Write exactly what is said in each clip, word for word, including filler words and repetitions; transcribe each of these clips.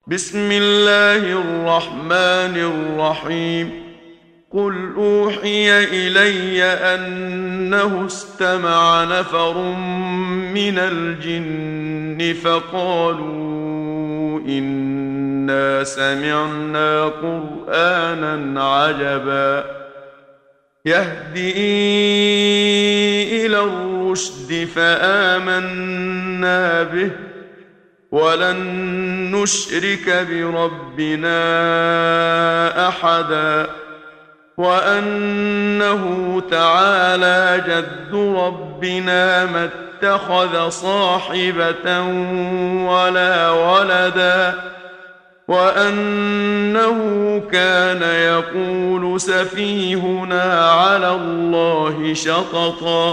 بسم الله الرحمن الرحيم. قل أوحي إلي أنه استمع نفر من الجن فقالوا إنا سمعنا قرآنا عجبا يهدي إلى الرشد فآمنا به ولن نشرك بربنا أحدا وأنه تعالى جد ربنا ما اتخذ صاحبة ولا ولدا وأنه كان يقول سفيهنا على الله شططا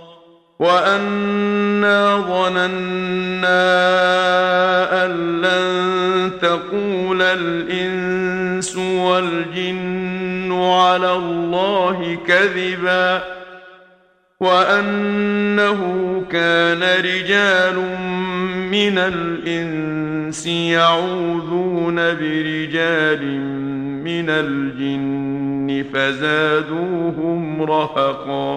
وأنا ظننا أن لن تقول الإنس والجن على الله كذبا وأنه كان رجال من الإنس يعوذون برجال من الجن فزادوهم رهقا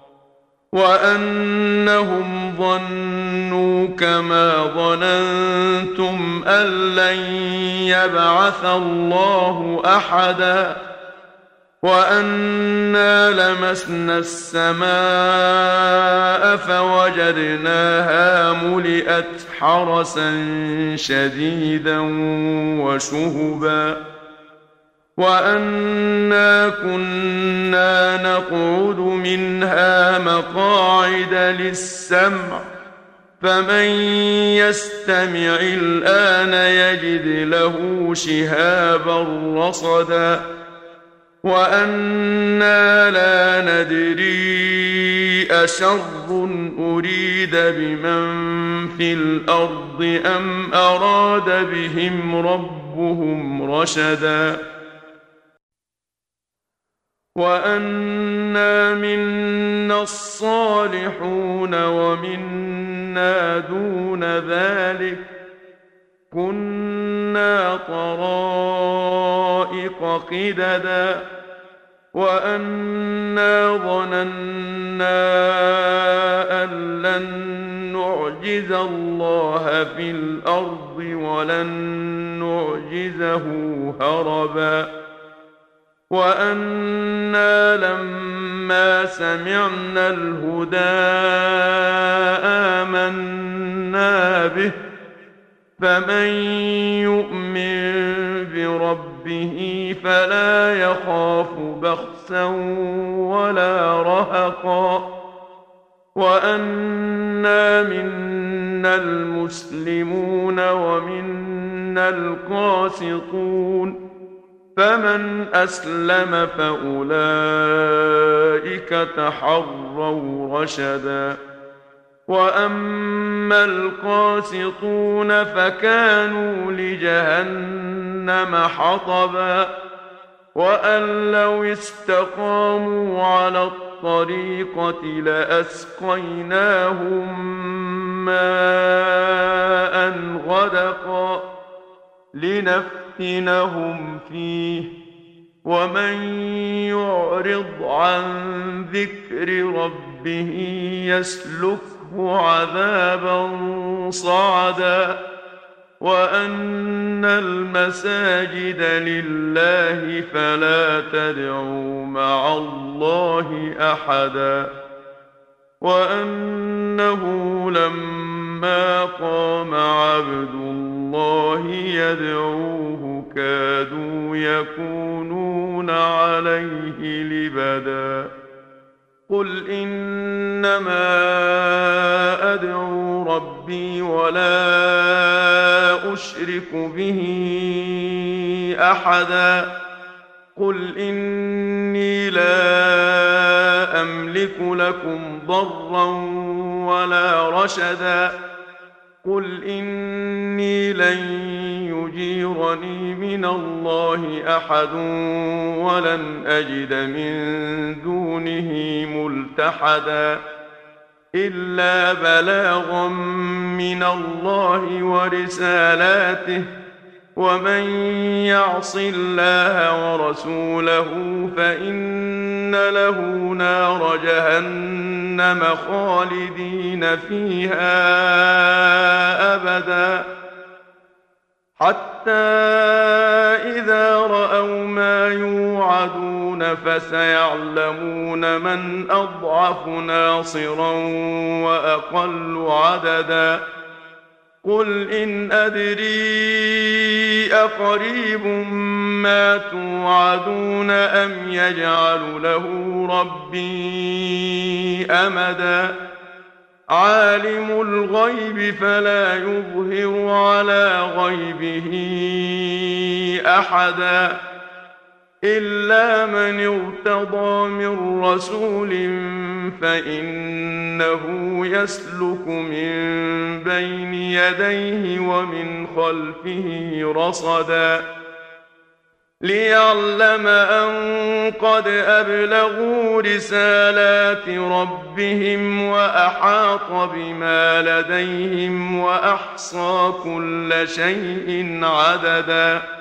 وأنهم ظنوا كما ظننتم أن لن يبعث الله أحدا وأنا لمسنا السماء فوجدناها ملئت حرسا شديدا وشهبا وأنا كنا نقعد منها مقاعد للسمع فمن يستمع الآن يجد له شهابا رصدا وأنا لا ندري أشر أريد بمن في الأرض أم أراد بهم ربهم رشدا وأنا منا الصالحون ومنا دون ذلك كنا طرائق قددا وأنا ظننا أن لن نعجز الله في الأرض ولن نعجزه هربا وأنا لما سمعنا الهدى آمنا به فمن يؤمن بربه فلا يخاف بخسا ولا رهقا وأنا منا المسلمون ومنا القاسطون فمن أسلم فأولئك تحروا رشدا وأما القاسطون فكانوا لجهنم حطبا وأن لو استقاموا على الطريقة لأسقيناهم ماء غدقا لنفتنهم فيه ومن يعرض عن ذكر ربه يسلكه عذابا صعدا وأن المساجد لله فلا تدعوا مع الله أحدا وأنه لما قام عبد الله يدعوه كادوا يكونون عليه لبدا قل إنما أدعو ربي ولا أشرك به أحدا قل إني لا أملك لكم ضرا ولا رشدا قل إني لن يجيرني من الله أحد ولن أجد من دونه ملتحدا إلا بلاغا من الله ورسالاته ومن يعص الله ورسوله فإن له نار جهنم خالدين فيها أبدا حتى إذا رأوا ما يوعدون فسيعلمون من أضعف ناصرا وأقل عددا قل إن أدري أقريب ما توعدون أم يجعل له ربي أمدا عالم الغيب فلا يظهر على غيبه أحدا إلا من ارتضى من رسول فإنه يسلك من بين يديه ومن خلفه رصدا ليعلم أن قد أبلغوا رسالات ربهم وأحاط بما لديهم وأحصى كل شيء عددا